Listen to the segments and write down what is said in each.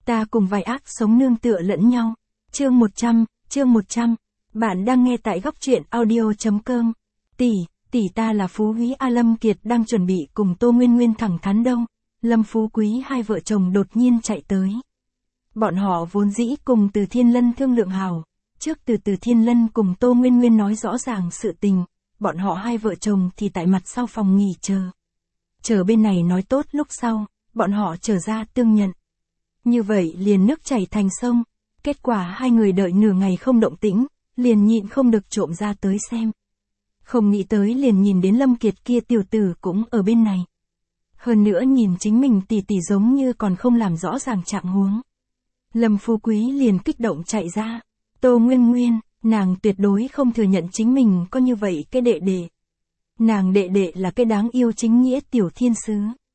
Ta cùng vài ác sống nương tựa lẫn nhau. Chương 100. Bạn đang nghe tại góc truyện audio.com. Tỷ ta là Phú Quý A. Lâm Kiệt đang chuẩn bị cùng Tô Nguyên Nguyên thẳng thắn đâu. Lâm Phú Quý hai vợ chồng đột nhiên chạy tới. Bọn họ vốn dĩ cùng Từ Thiên Lân thương lượng hào. Trước Từ Thiên Lân cùng Tô Nguyên Nguyên nói rõ ràng sự tình. Bọn họ hai vợ chồng thì tại mặt sau phòng nghỉ chờ. Chờ bên này nói tốt lúc sau, bọn họ trở ra tương nhận. Như vậy liền nước chảy thành sông. Kết quả hai người đợi nửa ngày không động tĩnh, liền nhịn không được trộm ra tới xem. Không nghĩ tới liền nhìn đến Lâm Kiệt kia tiểu tử cũng ở bên này. Hơn nữa nhìn chính mình tỷ giống như còn không làm rõ ràng trạng huống. Lâm Phú Quý liền kích động chạy ra. Tô Nguyên Nguyên, nàng tuyệt đối không thừa nhận chính mình có như vậy cái đệ đệ. Nàng đệ đệ là cái đáng yêu chính nghĩa tiểu thiên sứ.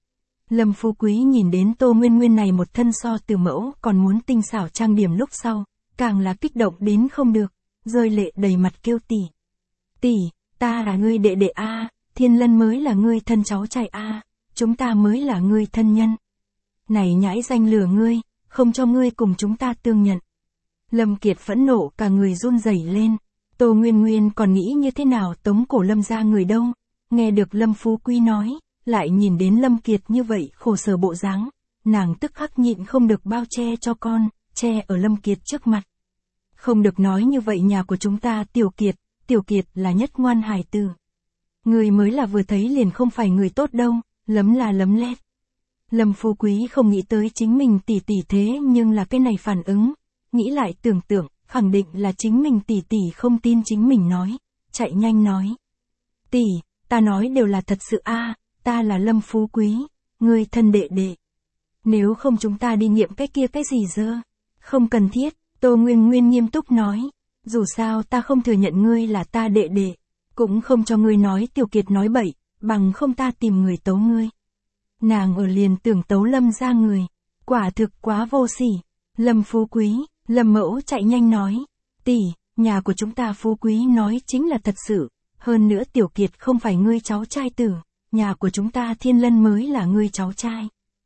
Lâm Phú Quý nhìn đến Tô Nguyên Nguyên này một thân so từ mẫu còn muốn tinh xảo trang điểm lúc sau, càng là kích động đến không được, rơi lệ đầy mặt kêu tỷ. Tỷ, ta là ngươi đệ đệ A, Thiên Lân mới là ngươi thân cháu trai A, chúng ta mới là ngươi thân nhân. Này nhãi danh lừa ngươi, không cho ngươi cùng chúng ta tương nhận. Lâm Kiệt phẫn nộ cả người run rẩy lên. Tô Nguyên Nguyên còn nghĩ như thế nào tống cổ Lâm ra người đâu, nghe được Lâm Phú Quý nói. Lại nhìn đến Lâm Kiệt như vậy khổ sở bộ dáng, nàng tức khắc nhịn không được bao che cho con, che ở Lâm Kiệt trước mặt. Không được nói như vậy, nhà của chúng ta Tiểu Kiệt là nhất ngoan hài tử. Người mới là vừa thấy liền không phải người tốt đâu, lấm lét. Lâm Phú Quý không nghĩ tới chính mình tỷ thế nhưng là cái này phản ứng, nghĩ lại tưởng tượng, khẳng định là chính mình tỷ không tin chính mình nói, chạy nhanh nói. Tỷ, ta nói đều là thật sự a. Ta là Lâm Phú Quý, ngươi thân đệ đệ. Nếu không chúng ta đi nghiệm cái kia cái gì dơ. Không cần thiết, Tô Nguyên Nguyên nghiêm túc nói. Dù sao ta không thừa nhận ngươi là ta đệ đệ. Cũng không cho ngươi nói Tiểu Kiệt nói bậy, bằng không ta tìm người tấu ngươi. Nàng ở liền tưởng tấu Lâm ra người. Quả thực quá vô sỉ. Lâm Phú Quý, Lâm mẫu chạy nhanh nói. Tỷ, nhà của chúng ta Phú Quý nói chính là thật sự. Hơn nữa Tiểu Kiệt không phải ngươi cháu trai tử. Nhà của chúng ta Thiên Lân mới là ngươi cháu trai.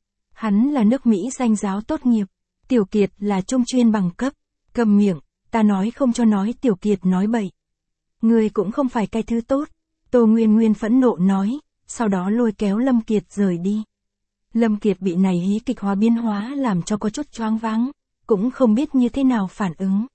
Hắn là nước Mỹ danh giáo tốt nghiệp. Tiểu Kiệt là trung chuyên bằng cấp. Cầm miệng, ta nói không cho nói Tiểu Kiệt nói bậy. Ngươi cũng không phải cái thứ tốt. Tô Nguyên Nguyên phẫn nộ nói, sau đó lôi kéo Lâm Kiệt rời đi. Lâm Kiệt bị này hí kịch hóa biến hóa làm cho có chút choáng váng, cũng không biết như thế nào phản ứng.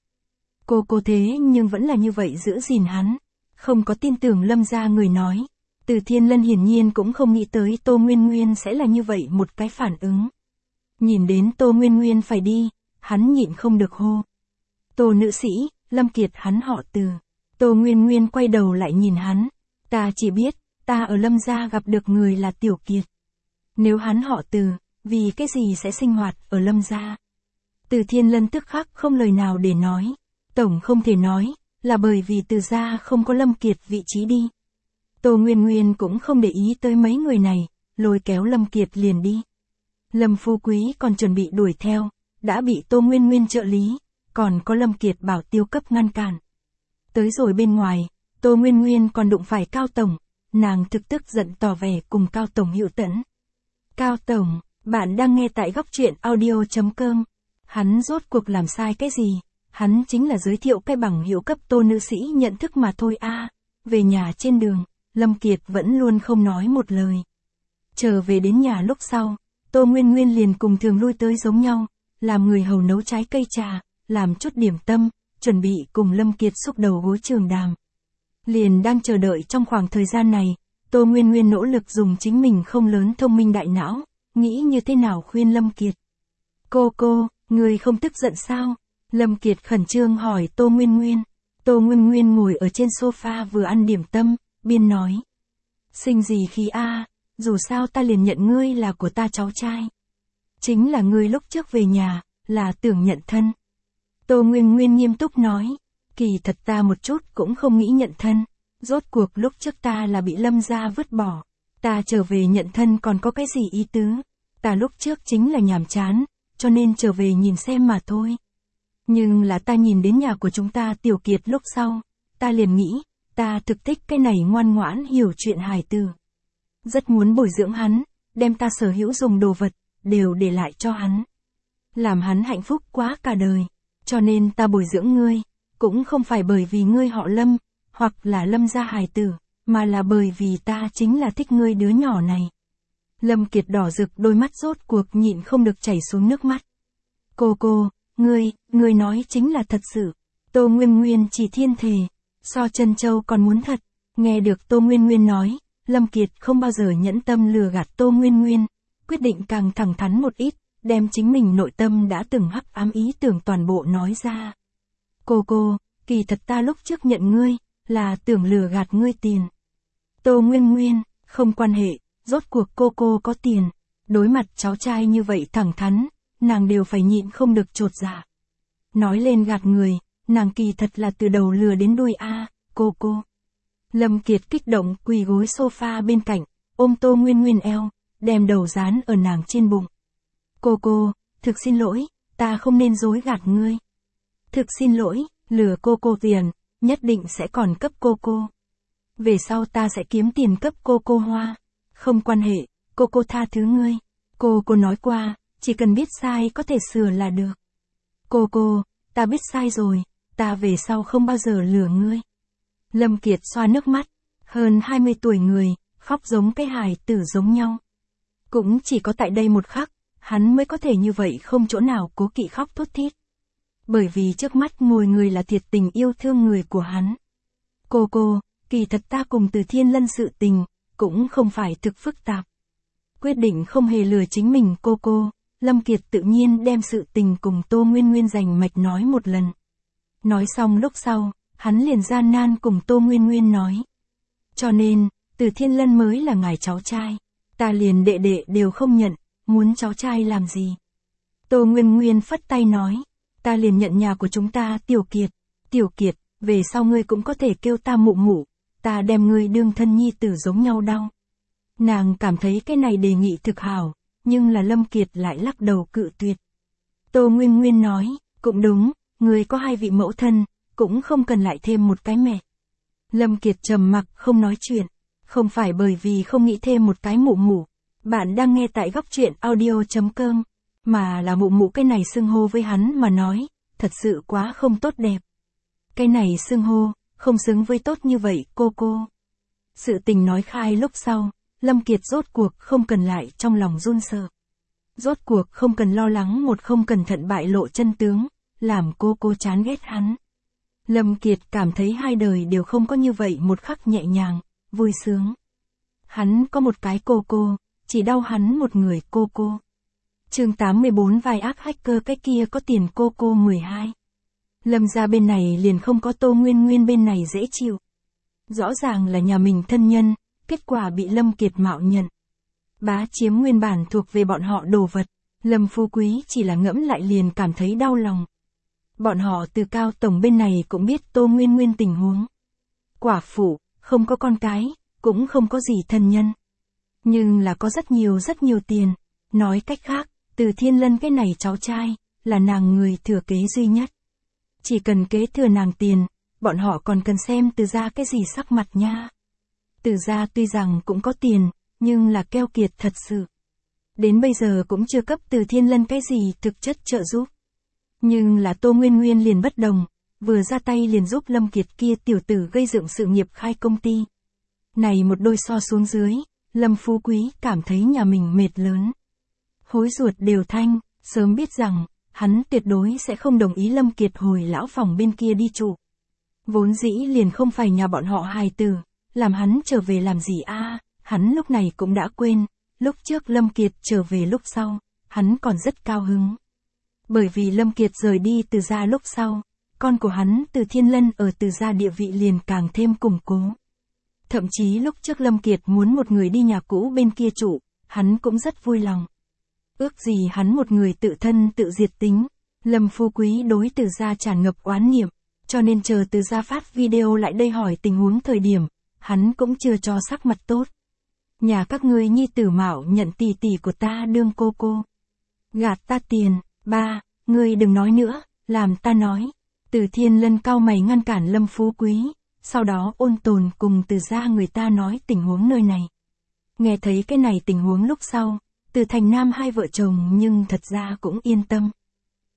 Cô thế nhưng vẫn là như vậy giữ gìn hắn, không có tin tưởng Lâm ra người nói. Từ Thiên Lân hiển nhiên cũng không nghĩ tới Tô Nguyên Nguyên sẽ là như vậy một cái phản ứng. Nhìn đến Tô Nguyên Nguyên phải đi, hắn nhịn không được hô. Tô nữ sĩ, Lâm Kiệt hắn họ Từ. Tô Nguyên Nguyên quay đầu lại nhìn hắn. Ta chỉ biết, ta ở Lâm gia gặp được người là Tiểu Kiệt. Nếu hắn họ Từ, vì cái gì sẽ sinh hoạt ở Lâm gia? Từ Thiên Lân tức khắc không lời nào để nói. Tổng không thể nói, là bởi vì Từ gia không có Lâm Kiệt vị trí đi. Tô Nguyên Nguyên cũng không để ý tới mấy người này, lôi kéo Lâm Kiệt liền đi. Lâm Phú Quý còn chuẩn bị đuổi theo, đã bị Tô Nguyên Nguyên trợ lý, còn có Lâm Kiệt bảo tiêu cấp ngăn cản. Tới rồi bên ngoài, Tô Nguyên Nguyên còn đụng phải Cao Tổng, nàng thực tức giận tỏ vẻ cùng Cao Tổng hữu tẫn. Cao Tổng, bạn đang nghe tại góc truyện audio.com. Hắn rốt cuộc làm sai cái gì? Hắn chính là giới thiệu cái bằng hữu cấp Tô nữ sĩ nhận thức mà thôi a. Về nhà trên đường, Lâm Kiệt vẫn luôn không nói một lời. Trở về đến nhà lúc sau, Tô Nguyên Nguyên liền cùng thường lui tới giống nhau, làm người hầu nấu trái cây trà, làm chút điểm tâm, chuẩn bị cùng Lâm Kiệt xúc đầu gối trường đàm. Liền đang chờ đợi trong khoảng thời gian này, Tô Nguyên Nguyên nỗ lực dùng chính mình không lớn thông minh đại não, nghĩ như thế nào khuyên Lâm Kiệt. Cô, người không tức giận sao? Lâm Kiệt khẩn trương hỏi Tô Nguyên Nguyên. Tô Nguyên Nguyên ngồi ở trên sofa vừa ăn điểm tâm, biên nói. Sinh gì khí a, dù sao ta liền nhận ngươi là của ta cháu trai. Chính là ngươi lúc trước về nhà, là tưởng nhận thân. Tô Nguyên Nguyên nghiêm túc nói. Kỳ thật ta một chút cũng không nghĩ nhận thân. Rốt cuộc lúc trước ta là bị Lâm gia vứt bỏ. Ta trở về nhận thân còn có cái gì ý tứ. Ta lúc trước chính là nhàm chán, cho nên trở về nhìn xem mà thôi. Nhưng là ta nhìn đến nhà của chúng ta Tiểu Kiệt lúc sau, ta liền nghĩ, ta thực thích cái này ngoan ngoãn hiểu chuyện hài tử. Rất muốn bồi dưỡng hắn, đem ta sở hữu dùng đồ vật, đều để lại cho hắn. làm hắn hạnh phúc quá cả đời. Cho nên ta bồi dưỡng ngươi, cũng không phải bởi vì ngươi họ Lâm, hoặc là Lâm gia hài tử, mà là bởi vì ta chính là thích ngươi đứa nhỏ này. Lâm Kiệt đỏ rực đôi mắt rốt cuộc nhịn không được chảy xuống nước mắt. Cô, ngươi nói chính là thật sự. Tô Nguyên Nguyên chỉ thiên thề, so Trân Châu còn muốn thật. Nghe được Tô Nguyên Nguyên nói, Lâm Kiệt không bao giờ nhẫn tâm lừa gạt Tô Nguyên Nguyên, quyết định càng thẳng thắn một ít, đem chính mình nội tâm đã từng hắc ám ý tưởng toàn bộ nói ra. Cô, kỳ thật ta lúc trước nhận ngươi, là tưởng lừa gạt ngươi tiền. Tô Nguyên Nguyên, không quan hệ, rốt cuộc cô có tiền. Đối mặt cháu trai như vậy thẳng thắn, nàng đều phải nhịn không được chột dạ. Nói lên gạt người, nàng kỳ thật là từ đầu lừa đến đuôi a, cô. Lâm Kiệt kích động quỳ gối sofa bên cạnh, ôm Tô Nguyên Nguyên eo, đem đầu dán ở nàng trên bụng. Cô, thực xin lỗi, ta không nên dối gạt ngươi. Thực xin lỗi, lừa cô tiền, nhất định sẽ còn cấp cô. Về sau ta sẽ kiếm tiền cấp cô hoa. Không quan hệ, cô tha thứ ngươi. Cô nói qua, chỉ cần biết sai có thể sửa là được. Cô, ta biết sai rồi, ta về sau không bao giờ lừa ngươi. Lâm Kiệt xoa nước mắt, hơn 20 tuổi người, khóc giống cái hài tử giống nhau. Cũng chỉ có tại đây một khắc, hắn mới có thể như vậy không chỗ nào cố kỵ khóc thút thít. Bởi vì trước mắt ngồi người là thiệt tình yêu thương người của hắn. Cô, kỳ thật ta cùng Từ Thiên Lân sự tình, cũng không phải thực phức tạp. Quyết định không hề lừa chính mình cô, Lâm Kiệt tự nhiên đem sự tình cùng Tô Nguyên Nguyên rành mạch nói một lần. Nói xong lúc sau, hắn liền gian nan cùng Tô Nguyên Nguyên nói. Cho nên, Từ Thiên Lân mới là ngài cháu trai. Ta liền đệ đều không nhận, muốn cháu trai làm gì. Tô Nguyên Nguyên phất tay nói. Ta liền nhận nhà của chúng ta Tiểu Kiệt, về sau ngươi cũng có thể kêu ta mụ, ta đem ngươi đương thân nhi tử giống nhau đau. Nàng cảm thấy cái này đề nghị thực hảo, nhưng là Lâm Kiệt lại lắc đầu cự tuyệt. Tô Nguyên Nguyên nói, cũng đúng, ngươi có 2 vị mẫu thân, cũng không cần lại thêm một cái mẹ. Lâm Kiệt trầm mặc không nói chuyện, không phải bởi vì không nghĩ thêm một cái mụ. Bạn đang nghe tại góc truyện audio.com, mà là mụ cái này xưng hô với hắn mà nói, thật sự quá không tốt đẹp. Cái này xưng hô, không xứng với tốt như vậy cô. Sự tình nói khai lúc sau, Lâm Kiệt rốt cuộc không cần lại trong lòng run sợ. Rốt cuộc không cần lo lắng một không cẩn thận bại lộ chân tướng, làm cô chán ghét hắn. Lâm Kiệt cảm thấy hai đời đều không có như vậy một khắc nhẹ nhàng, vui sướng. Hắn có một cái cô, chỉ đau hắn một người cô. Chương 84 vai ác hacker cái kia có tiền cô 12. Lâm gia bên này liền không có Tô Nguyên Nguyên bên này dễ chịu. Rõ ràng là nhà mình thân nhân, kết quả bị Lâm Kiệt mạo nhận. Bá chiếm nguyên bản thuộc về bọn họ đồ vật, Lâm Phú Quý chỉ là ngẫm lại liền cảm thấy đau lòng. Bọn họ từ Cao Tổng bên này cũng biết Tô Nguyên Nguyên tình huống. Quả phụ, không có con cái, cũng không có gì thân nhân. Nhưng là có rất nhiều tiền. Nói cách khác, Từ Thiên Lân cái này cháu trai, là nàng người thừa kế duy nhất. Chỉ cần kế thừa nàng tiền, bọn họ còn cần xem Từ gia cái gì sắc mặt nha. Từ gia tuy rằng cũng có tiền, nhưng là keo kiệt thật sự. Đến bây giờ cũng chưa cấp Từ Thiên Lân cái gì thực chất trợ giúp. Nhưng là Tô Nguyên Nguyên liền bất đồng, vừa ra tay liền giúp Lâm Kiệt kia tiểu tử gây dựng sự nghiệp khai công ty. Này một đôi so xuống dưới, Lâm Phú Quý cảm thấy nhà mình mệt lớn. Hối ruột đều thanh, sớm biết rằng, hắn tuyệt đối sẽ không đồng ý Lâm Kiệt hồi lão phòng bên kia đi trụ. Vốn dĩ liền không phải nhà bọn họ hài tử, làm hắn trở về làm gì a? Hắn lúc này cũng đã quên, lúc trước Lâm Kiệt trở về lúc sau, hắn còn rất cao hứng. Bởi vì Lâm Kiệt rời đi Từ gia lúc sau, con của hắn Từ Thiên Lân ở Từ gia địa vị liền càng thêm củng cố. Thậm chí lúc trước Lâm Kiệt muốn một người đi nhà cũ bên kia trụ, hắn cũng rất vui lòng. Ước gì hắn một người tự thân tự diệt tính. Lâm Phú Quý đối Từ gia tràn ngập oán niệm, cho nên chờ Từ gia phát video lại đây hỏi tình huống thời điểm, hắn cũng chưa cho sắc mặt tốt. Nhà các ngươi nhi tử mạo nhận tỷ tỷ của ta đương cô. Gạt ta tiền, ba, ngươi đừng nói nữa, làm ta nói. Từ Thiên Lân cau mày ngăn cản Lâm Phú Quý, sau đó ôn tồn cùng Từ gia người ta nói tình huống nơi này. Nghe thấy cái này tình huống lúc sau, Từ Thành Nam hai vợ chồng nhưng thật ra cũng yên tâm.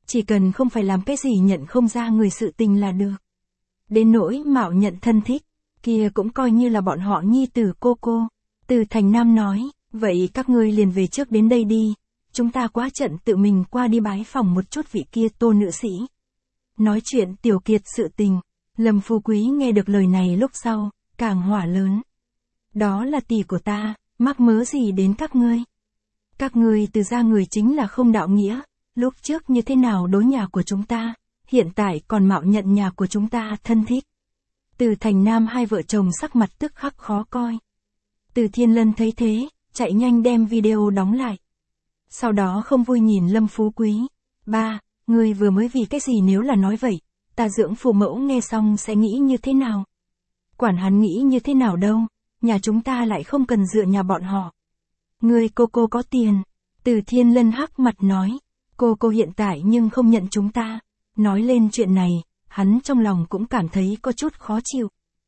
Chỉ cần không phải làm cái gì nhận không ra người sự tình là được. Đến nỗi mạo nhận thân thích, kia cũng coi như là bọn họ nhi tử cô. Từ Thành Nam nói, vậy các ngươi liền về trước đến đây đi, chúng ta quá trận tự mình qua đi bái phòng một chút vị kia Tô nữ sĩ. Nói chuyện tiểu kiệt sự tình, Lâm Phú Quý nghe được lời này lúc sau, càng hỏa lớn. Đó là tỷ của ta, mắc mớ gì đến các ngươi? Các ngươi từ ra người chính là không đạo nghĩa, lúc trước như thế nào đối nhà của chúng ta, hiện tại còn mạo nhận nhà của chúng ta thân thích. Từ Thành Nam hai vợ chồng sắc mặt tức khắc khó coi. Từ Thiên Lân thấy thế, chạy nhanh đem video đóng lại. Sau đó không vui nhìn Lâm Phú Quý. Ba, ngươi vừa mới vì cái gì nếu là nói vậy, ta dưỡng phụ mẫu nghe xong sẽ nghĩ như thế nào? Quản hắn nghĩ như thế nào đâu, nhà chúng ta lại không cần dựa nhà bọn họ. Ngươi cô có tiền. Từ Thiên Lân hắc mặt nói, cô hiện tại nhưng không nhận chúng ta. Nói lên chuyện này, hắn trong lòng cũng cảm thấy có chút khó chịu.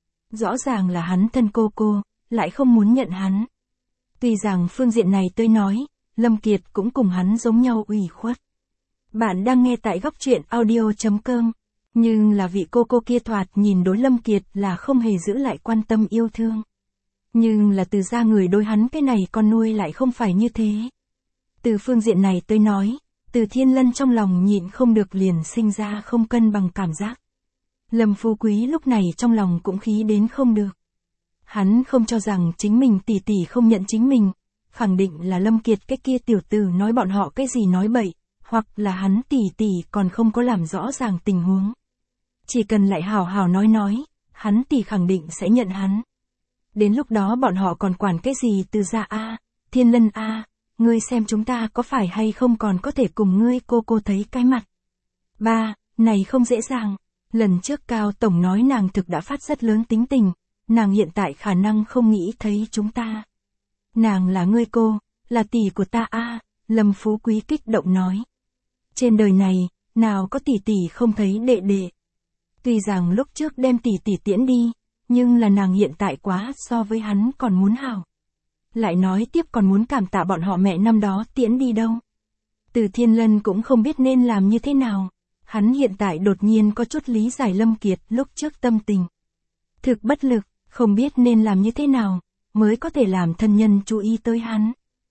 Rõ ràng là hắn thân cô, lại không muốn nhận hắn. Tuy rằng phương diện này tôi nói, Lâm Kiệt cũng cùng hắn giống nhau ủy khuất. Bạn đang nghe tại góc truyện audio.com, nhưng là vị cô kia thoạt nhìn đối Lâm Kiệt là không hề giữ lại quan tâm yêu thương. Nhưng là từ ra người đối hắn cái này con nuôi lại không phải như thế. Từ phương diện này tôi nói, Từ Thiên Lân trong lòng nhịn không được liền sinh ra không cân bằng cảm giác. Lâm Phú Quý lúc này trong lòng cũng khí đến không được. Hắn không cho rằng chính mình tỷ tỷ không nhận chính mình, khẳng định là Lâm Kiệt cái kia tiểu tử nói bọn họ cái gì nói bậy, hoặc là hắn tỷ tỷ còn không có làm rõ ràng tình huống. Chỉ cần lại hào hào nói, hắn tỷ khẳng định sẽ nhận hắn. Đến lúc đó bọn họ còn quản cái gì Từ gia a, Thiên Lân a, ngươi xem chúng ta có phải hay không còn có thể cùng ngươi cô thấy cái mặt. Ba, này không dễ dàng. Lần trước Cao Tổng nói nàng thực đã phát rất lớn tính tình, nàng hiện tại khả năng không nghĩ thấy chúng ta. Nàng là ngươi cô, là tỷ của ta a, Lâm Phú Quý kích động nói. Trên đời này, nào có tỷ tỷ không thấy đệ đệ. Tuy rằng lúc trước đem tỷ tiễn đi, nhưng là nàng hiện tại quá so với hắn còn muốn hảo. Lại nói tiếp còn muốn cảm tạ bọn họ mẹ năm đó tiễn đi đâu. Từ Thiên Lân cũng không biết nên làm như thế nào. Hắn hiện tại đột nhiên có chút lý giải Lâm Kiệt lúc trước tâm tình. Thực bất lực, không biết nên làm như thế nào, mới có thể làm thân nhân chú ý tới hắn.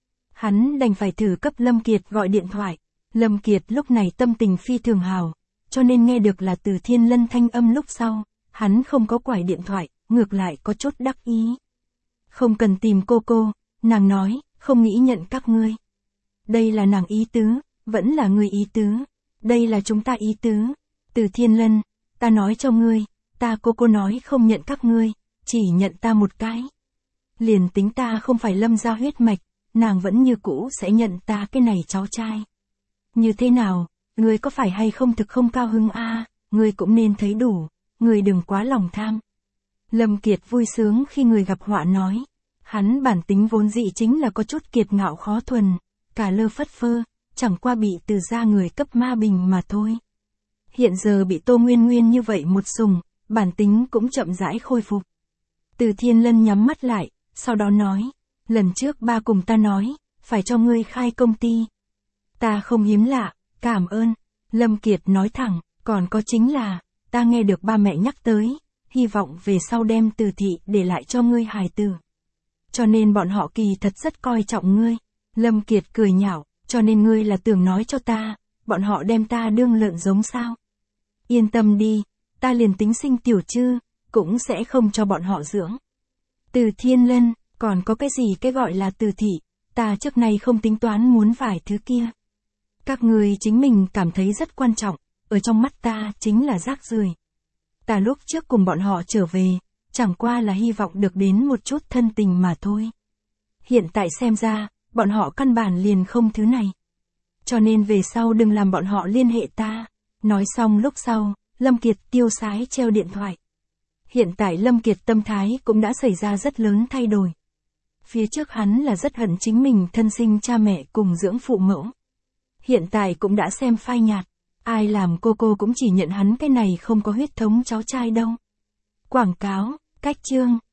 Hắn đành phải thử cấp Lâm Kiệt gọi điện thoại. Lâm Kiệt lúc này tâm tình phi thường hào, cho nên nghe được là Từ Thiên Lân thanh âm lúc sau, hắn không có quải điện thoại, ngược lại có chút đắc ý. Không cần tìm cô, nàng nói, không nghĩ nhận các ngươi. Đây là nàng ý tứ, vẫn là người ý tứ. Đây là chúng ta ý tứ. Từ Thiên Lân, ta nói cho ngươi, ta cô nói không nhận các ngươi, chỉ nhận ta một cái. Liền tính ta không phải Lâm gia huyết mạch, nàng vẫn như cũ sẽ nhận ta cái này cháu trai. Như thế nào, ngươi có phải hay không thực không cao hứng a, ngươi cũng nên thấy đủ, ngươi đừng quá lòng tham. Lâm Kiệt vui sướng khi người gặp họa nói, hắn bản tính vốn dĩ chính là có chút kiệt ngạo khó thuần, cả lơ phất phơ, chẳng qua bị Từ gia người cấp ma bình mà thôi. Hiện giờ bị Tô Nguyên như vậy một sùng, bản tính cũng chậm rãi khôi phục. Từ Thiên Lân nhắm mắt lại, sau đó nói, lần trước ba cùng ta nói, phải cho ngươi khai công ty. Ta không hiếm lạ, cảm ơn. Lâm Kiệt nói thẳng, còn có chính là, ta nghe được ba mẹ nhắc tới, hy vọng về sau đem Từ thị để lại cho ngươi hài tử. Cho nên bọn họ kỳ thật rất coi trọng ngươi. Lâm Kiệt cười nhạo, cho nên ngươi là tưởng nói cho ta, bọn họ đem ta đương lợn giống sao? Yên tâm đi, ta liền tính sinh tiểu chư, cũng sẽ không cho bọn họ dưỡng. Từ Thiên Lân, còn có cái gì cái gọi là Từ thị, ta trước nay không tính toán muốn vài thứ kia. Các người chính mình cảm thấy rất quan trọng, ở trong mắt ta chính là rác rưởi. Ta lúc trước cùng bọn họ trở về, chẳng qua là hy vọng được đến một chút thân tình mà thôi. Hiện tại xem ra, bọn họ căn bản liền không thứ này. Cho nên về sau đừng làm bọn họ liên hệ ta. Nói xong lúc sau, Lâm Kiệt tiêu sái treo điện thoại. Hiện tại Lâm Kiệt tâm thái cũng đã xảy ra rất lớn thay đổi. Phía trước hắn là rất hận chính mình thân sinh cha mẹ cùng dưỡng phụ mẫu. Hiện tại cũng đã xem phai nhạt. Ai làm cô cũng chỉ nhận hắn cái này không có huyết thống cháu trai đâu. Quảng cáo, cách chương.